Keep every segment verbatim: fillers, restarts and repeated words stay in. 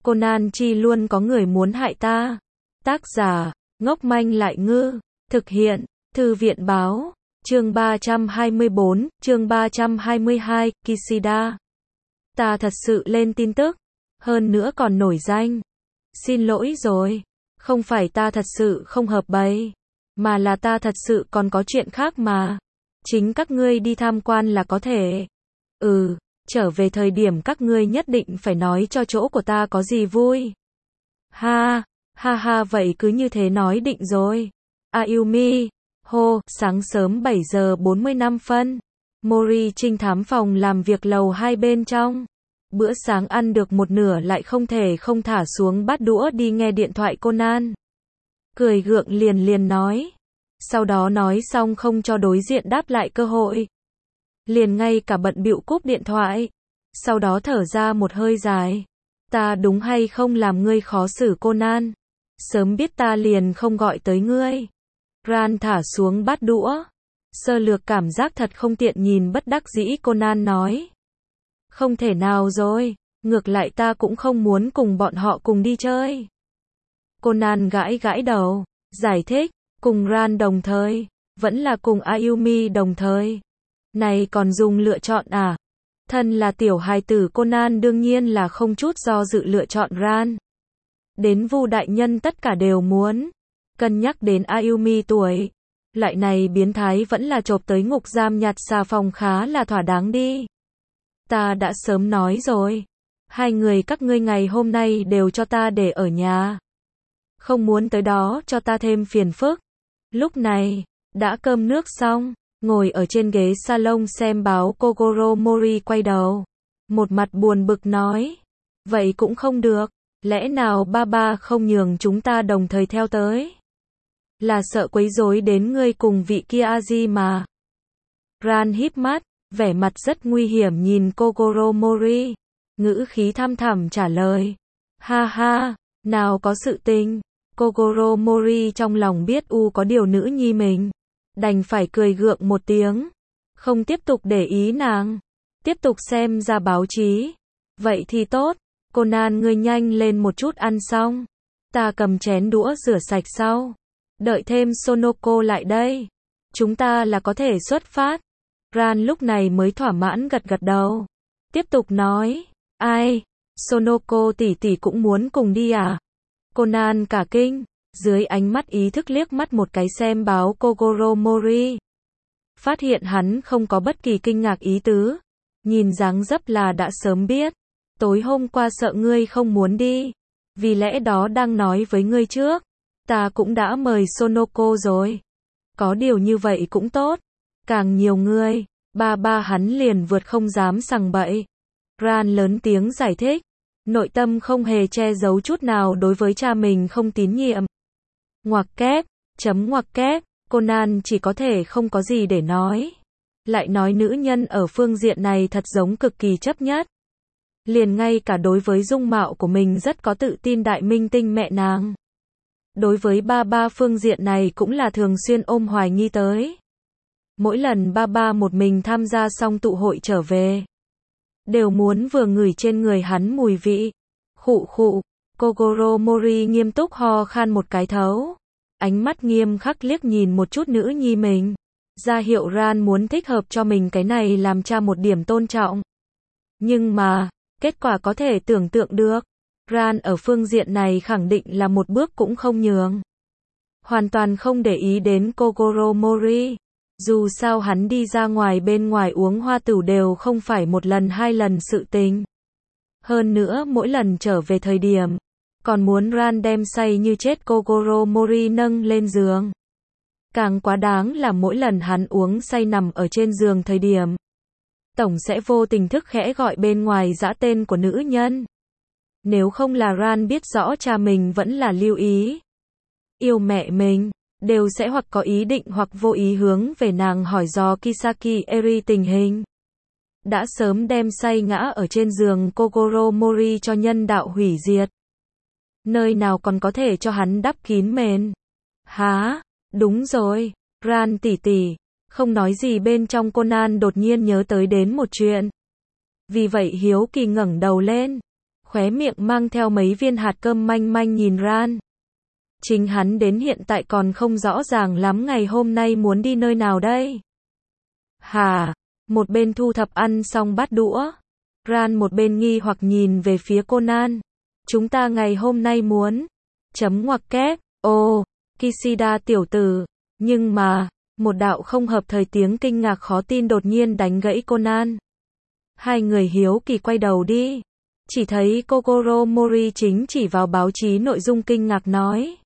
Conan chi luôn có người muốn hại ta. Tác giả, ngốc manh lại ngư. Thực hiện, Thư viện báo. Chương ba trăm hai mươi bốn, chương ba trăm hai mươi hai, Kishida. Ta thật sự lên tin tức. Hơn nữa còn nổi danh. Xin lỗi rồi. Không phải ta thật sự không hợp bầy. Mà là ta thật sự còn có chuyện khác mà. Chính các ngươi đi tham quan là có thể. Ừ, trở về thời điểm các ngươi nhất định phải nói cho chỗ của ta có gì vui. Ha, ha ha vậy cứ như thế nói định rồi. Ayumi, hô, sáng sớm bảy giờ bốn mươi lăm phân. Mori trinh thám phòng làm việc lầu hai bên trong. Bữa sáng ăn được một nửa lại không thể không thả xuống bát đũa đi nghe điện thoại Conan. Cười gượng liền liền nói. Sau đó nói xong không cho đối diện đáp lại cơ hội. Liền ngay cả bận bịu cúp điện thoại. Sau đó thở ra một hơi dài. Ta đúng hay không làm ngươi khó xử Conan? Sớm biết ta liền không gọi tới ngươi. Ran thả xuống bát đũa. Sơ lược cảm giác thật không tiện nhìn bất đắc dĩ Conan nói. Không thể nào rồi, ngược lại ta cũng không muốn cùng bọn họ cùng đi chơi. Conan gãi gãi đầu, giải thích, cùng Ran đồng thời, vẫn là cùng Ayumi đồng thời. Này còn dùng lựa chọn à? Thân là tiểu hài tử Conan đương nhiên là không chút do dự lựa chọn Ran. Đến Vu đại nhân tất cả đều muốn. Cân nhắc đến Ayumi tuổi. Loại này biến thái vẫn là chộp tới ngục giam nhặt xà phòng khá là thỏa đáng đi. Ta đã sớm nói rồi. Hai người các ngươi ngày hôm nay đều cho ta để ở nhà. Không muốn tới đó cho ta thêm phiền phức. Lúc này, đã cơm nước xong, ngồi ở trên ghế salon xem báo Kogoro Mori quay đầu. Một mặt buồn bực nói. Vậy cũng không được. Lẽ nào ba ba không nhường chúng ta đồng thời theo tới? Là sợ quấy rối đến ngươi cùng vị kia Aji mà. Ran híp mắt, vẻ mặt rất nguy hiểm nhìn Kogoro Mori. Ngữ khí thăm thẳm trả lời. Ha ha, nào có sự tình. Kogoro Mori trong lòng biết u có điều nữ nhi mình. Đành phải cười gượng một tiếng. Không tiếp tục để ý nàng. Tiếp tục xem ra báo chí. Vậy thì tốt. Conan ngươi nhanh lên một chút ăn xong. Ta cầm chén đũa rửa sạch sau. Đợi thêm Sonoko lại đây. Chúng ta là có thể xuất phát. Ran lúc này mới thỏa mãn gật gật đầu. Tiếp tục nói. Ai? Sonoko tỷ tỷ cũng muốn cùng đi à? Conan cả kinh. Dưới ánh mắt ý thức liếc mắt một cái xem báo Kogoro Mori. Phát hiện hắn không có bất kỳ kinh ngạc ý tứ. Nhìn dáng dấp là đã sớm biết. Tối hôm qua sợ ngươi không muốn đi. Vì lẽ đó đang nói với ngươi trước. Ta cũng đã mời Sonoko rồi. Có điều như vậy cũng tốt. Càng nhiều người, ba ba hắn liền vượt không dám sằng bậy. Ran lớn tiếng giải thích. Nội tâm không hề che giấu chút nào đối với cha mình không tín nhiệm. Ngoặc kép, chấm ngoặc kép, Conan chỉ có thể không có gì để nói. Lại nói nữ nhân ở phương diện này thật giống cực kỳ chấp nhất. Liền ngay cả đối với dung mạo của mình rất có tự tin đại minh tinh mẹ nàng. Đối với ba ba phương diện này cũng là thường xuyên ôm hoài nghi tới. Mỗi lần ba ba một mình tham gia xong tụ hội trở về. Đều muốn vừa ngửi trên người hắn mùi vị. Khụ khụ, Kogoro Mori nghiêm túc ho khan một cái thấu. Ánh mắt nghiêm khắc liếc nhìn một chút nữ nhi mình. Ra hiệu Ran muốn thích hợp cho mình cái này làm cha một điểm tôn trọng. Nhưng mà, kết quả có thể tưởng tượng được. Ran ở phương diện này khẳng định là một bước cũng không nhường. Hoàn toàn không để ý đến Kogoro Mori. Dù sao hắn đi ra ngoài bên ngoài uống hoa tửu đều không phải một lần hai lần sự tình. Hơn nữa mỗi lần trở về thời điểm, còn muốn Ran đem say như chết Kogoro Mori nâng lên giường. Càng quá đáng là mỗi lần hắn uống say nằm ở trên giường thời điểm. Tổng sẽ vô tình thức khẽ gọi bên ngoài dã tên của nữ nhân. Nếu không là Ran biết rõ cha mình vẫn là lưu ý. Yêu mẹ mình, đều sẽ hoặc có ý định hoặc vô ý hướng về nàng hỏi dò Kisaki Eri tình hình. Đã sớm đem say ngã ở trên giường Kogoro Mori cho nhân đạo hủy diệt. Nơi nào còn có thể cho hắn đắp kín mền. Há, đúng rồi, Ran tỷ tỷ. Không nói gì bên trong Conan đột nhiên nhớ tới đến một chuyện. Vì vậy hiếu kỳ ngẩng đầu lên. khóe miệng mang theo mấy viên hạt cơm manh manh nhìn Ran. Chính hắn đến hiện tại còn không rõ ràng lắm ngày hôm nay muốn đi nơi nào đây. Hả? Một bên thu thập ăn xong bát đũa. Ran một bên nghi hoặc nhìn về phía Conan. Chúng ta ngày hôm nay muốn. Chấm ngoặc kép. Ồ, Kishida tiểu tử. Nhưng mà, một đạo không hợp thời tiếng kinh ngạc khó tin đột nhiên đánh gãy Conan. Hai người hiếu kỳ quay đầu đi. Chỉ thấy Kogoro Mori chính chỉ vào báo chí nội dung kinh ngạc nói.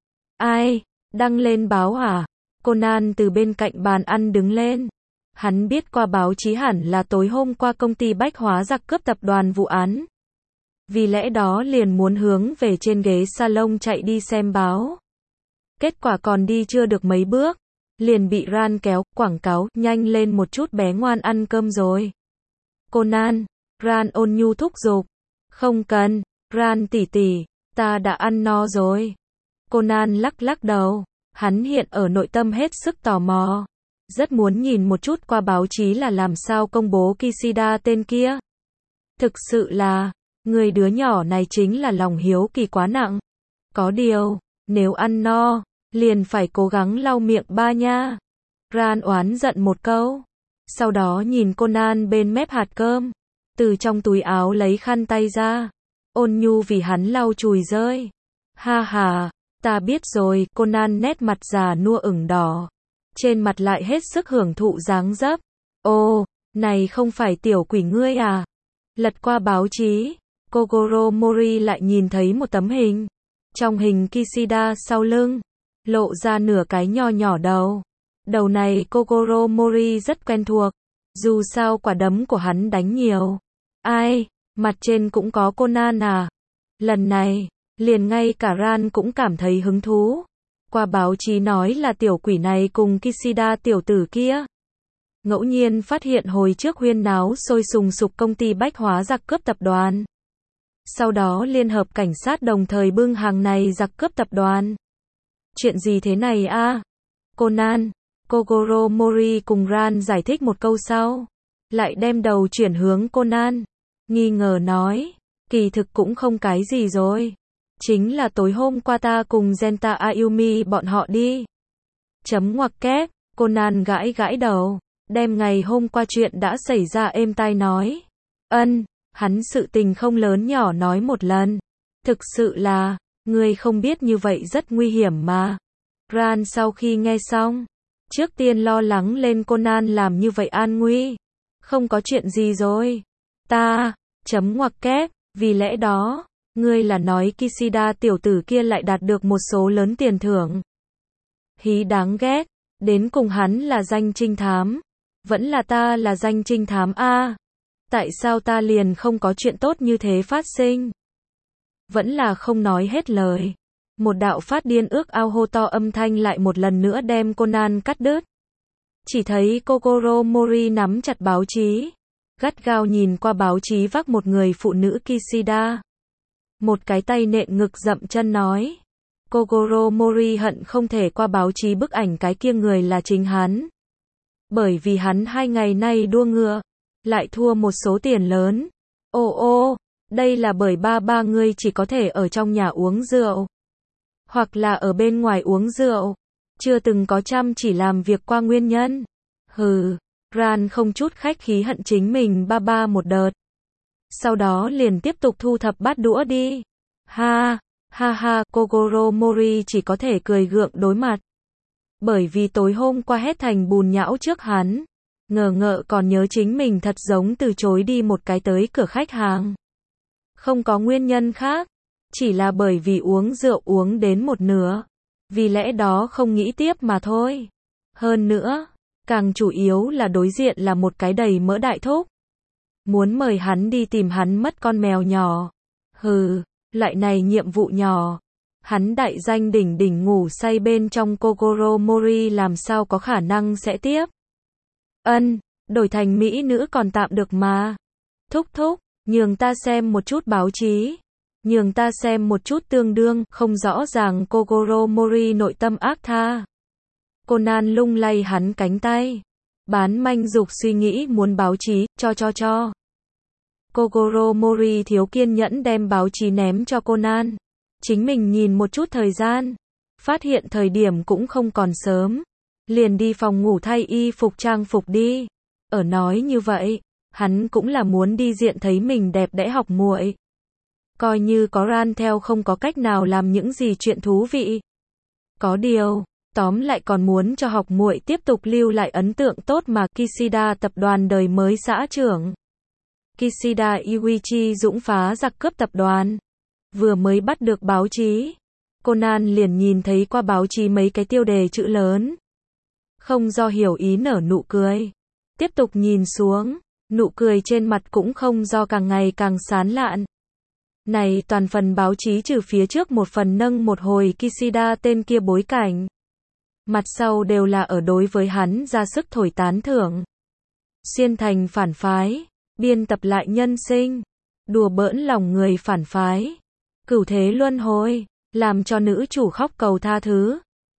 Ai? Đăng lên báo à? Conan từ bên cạnh bàn ăn đứng lên. Hắn biết qua báo chí hẳn là tối hôm qua công ty bách hóa giặc cướp tập đoàn vụ án. Vì lẽ đó liền muốn hướng về trên ghế salon chạy đi xem báo. Kết quả còn đi chưa được mấy bước. Liền bị Ran kéo, quảng cáo, nhanh lên một chút bé ngoan ăn cơm rồi. Conan, Ran ôn nhu thúc giục. Không cần, Ran tỷ tỷ, ta đã ăn no rồi. Conan lắc lắc đầu, hắn hiện ở nội tâm hết sức tò mò. Rất muốn nhìn một chút qua báo chí là làm sao công bố Kishida tên kia. Thực sự là, người đứa nhỏ này chính là lòng hiếu kỳ quá nặng. Có điều, nếu ăn no, liền phải cố gắng lau miệng ba nha. Ran oán giận một câu. Sau đó nhìn Conan bên mép hạt cơm. Từ trong túi áo lấy khăn tay ra. Ôn nhu vì hắn lau chùi rơi. Ha ha, ta biết rồi. Conan nét mặt già nua ửng đỏ. Trên mặt lại hết sức hưởng thụ dáng dấp. Ồ, này không phải tiểu quỷ ngươi à? Lật qua báo chí, Kogoro Mori lại nhìn thấy một tấm hình. Trong hình Kishida sau lưng, lộ ra nửa cái nho nhỏ đầu. Đầu này Kogoro Mori rất quen thuộc. Dù sao quả đấm của hắn đánh nhiều. Ai, mặt trên cũng có Conan à? Lần này, liền ngay cả Ran cũng cảm thấy hứng thú. Qua báo chí nói là tiểu quỷ này cùng Kishida tiểu tử kia. Ngẫu nhiên phát hiện hồi trước huyên náo sôi sùng sục công ty bách hóa giặc cướp tập đoàn. Sau đó liên hợp cảnh sát đồng thời bưng hàng này giặc cướp tập đoàn. Chuyện gì thế này a? À? Conan, Kogoro Mori cùng Ran giải thích một câu sau. Lại đem đầu chuyển hướng Conan. Nghi ngờ nói, kỳ thực cũng không cái gì rồi. Chính là tối hôm qua ta cùng Genta Ayumi bọn họ đi. Chấm ngoặc kép, Conan gãi gãi đầu. Đem ngày hôm qua chuyện đã xảy ra êm tai nói. Ân, hắn sự tình không lớn nhỏ nói một lần. Thực sự là, ngươi không biết như vậy rất nguy hiểm mà. Ran sau khi nghe xong, trước tiên lo lắng lên Conan làm như vậy an nguy. Không có chuyện gì rồi. Ta, chấm ngoặc kép, vì lẽ đó, ngươi là nói Kishida tiểu tử kia lại đạt được một số lớn tiền thưởng. Hí đáng ghét, đến cùng hắn là danh trinh thám. Vẫn là ta là danh trinh thám a. Tại sao ta liền không có chuyện tốt như thế phát sinh? Vẫn là không nói hết lời. Một đạo phát điên ước ao hô to âm thanh lại một lần nữa đem Conan cắt đứt. Chỉ thấy Kogoro Mori nắm chặt báo chí. Gắt gao nhìn qua báo chí vác một người phụ nữ Kishida. Một cái tay nện ngực dậm chân nói. Kogoro Mori hận không thể qua báo chí bức ảnh cái kia người là chính hắn. Bởi vì hắn hai ngày nay đua ngựa, lại thua một số tiền lớn. Ô ô, đây là bởi ba ba ngươi chỉ có thể ở trong nhà uống rượu. Hoặc là ở bên ngoài uống rượu. Chưa từng có chăm chỉ làm việc qua nguyên nhân. Hừ, Ran không chút khách khí hận chính mình ba ba một đợt. Sau đó liền tiếp tục thu thập bát đũa đi. Ha, ha ha, Kogoro Mori chỉ có thể cười gượng đối mặt. Bởi vì tối hôm qua hết thành bùn nhão trước hắn. Ngờ ngợ còn nhớ chính mình thật giống từ chối đi một cái tới cửa khách hàng. Không có nguyên nhân khác. Chỉ là bởi vì uống rượu uống đến một nửa. Vì lẽ đó không nghĩ tiếp mà thôi. Hơn nữa, càng chủ yếu là đối diện là một cái đầy mỡ đại thúc. Muốn mời hắn đi tìm hắn mất con mèo nhỏ. Hừ, loại này nhiệm vụ nhỏ. Hắn đại danh đỉnh đỉnh ngủ say bên trong Kogoro Mori làm sao có khả năng sẽ tiếp. Ân, đổi thành mỹ nữ còn tạm được mà. Thúc thúc, nhường ta xem một chút báo chí. Nhường ta xem một chút tương đương, không rõ ràng Kogoro Mori nội tâm ác tha. Conan lung lay hắn cánh tay. Bán manh dục suy nghĩ muốn báo chí, cho cho cho. Kogoro Mori thiếu kiên nhẫn đem báo chí ném cho Conan. Chính mình nhìn một chút thời gian, phát hiện thời điểm cũng không còn sớm, liền đi phòng ngủ thay y phục trang phục đi. Ở nói như vậy, hắn cũng là muốn đi diện thấy mình đẹp đẽ học muội. Coi như có ran theo không có cách nào làm những gì chuyện thú vị. Có điều, tóm lại còn muốn cho học muội tiếp tục lưu lại ấn tượng tốt mà. Kishida tập đoàn đời mới xã trưởng. Kishida Iwichi dũng phá giặc cướp tập đoàn. Vừa mới bắt được báo chí, Conan liền nhìn thấy qua báo chí mấy cái tiêu đề chữ lớn. Không do hiểu ý nở nụ cười. Tiếp tục nhìn xuống, nụ cười trên mặt cũng không do càng ngày càng sán lạn. Này toàn phần báo chí trừ phía trước một phần nâng một hồi Kishida tên kia bối cảnh. Mặt sau đều là ở đối với hắn ra sức thổi tán thưởng. Xuyên thành phản phái, biên tập lại nhân sinh, đùa bỡn lòng người phản phái, cửu thế luân hồi, làm cho nữ chủ khóc cầu tha thứ.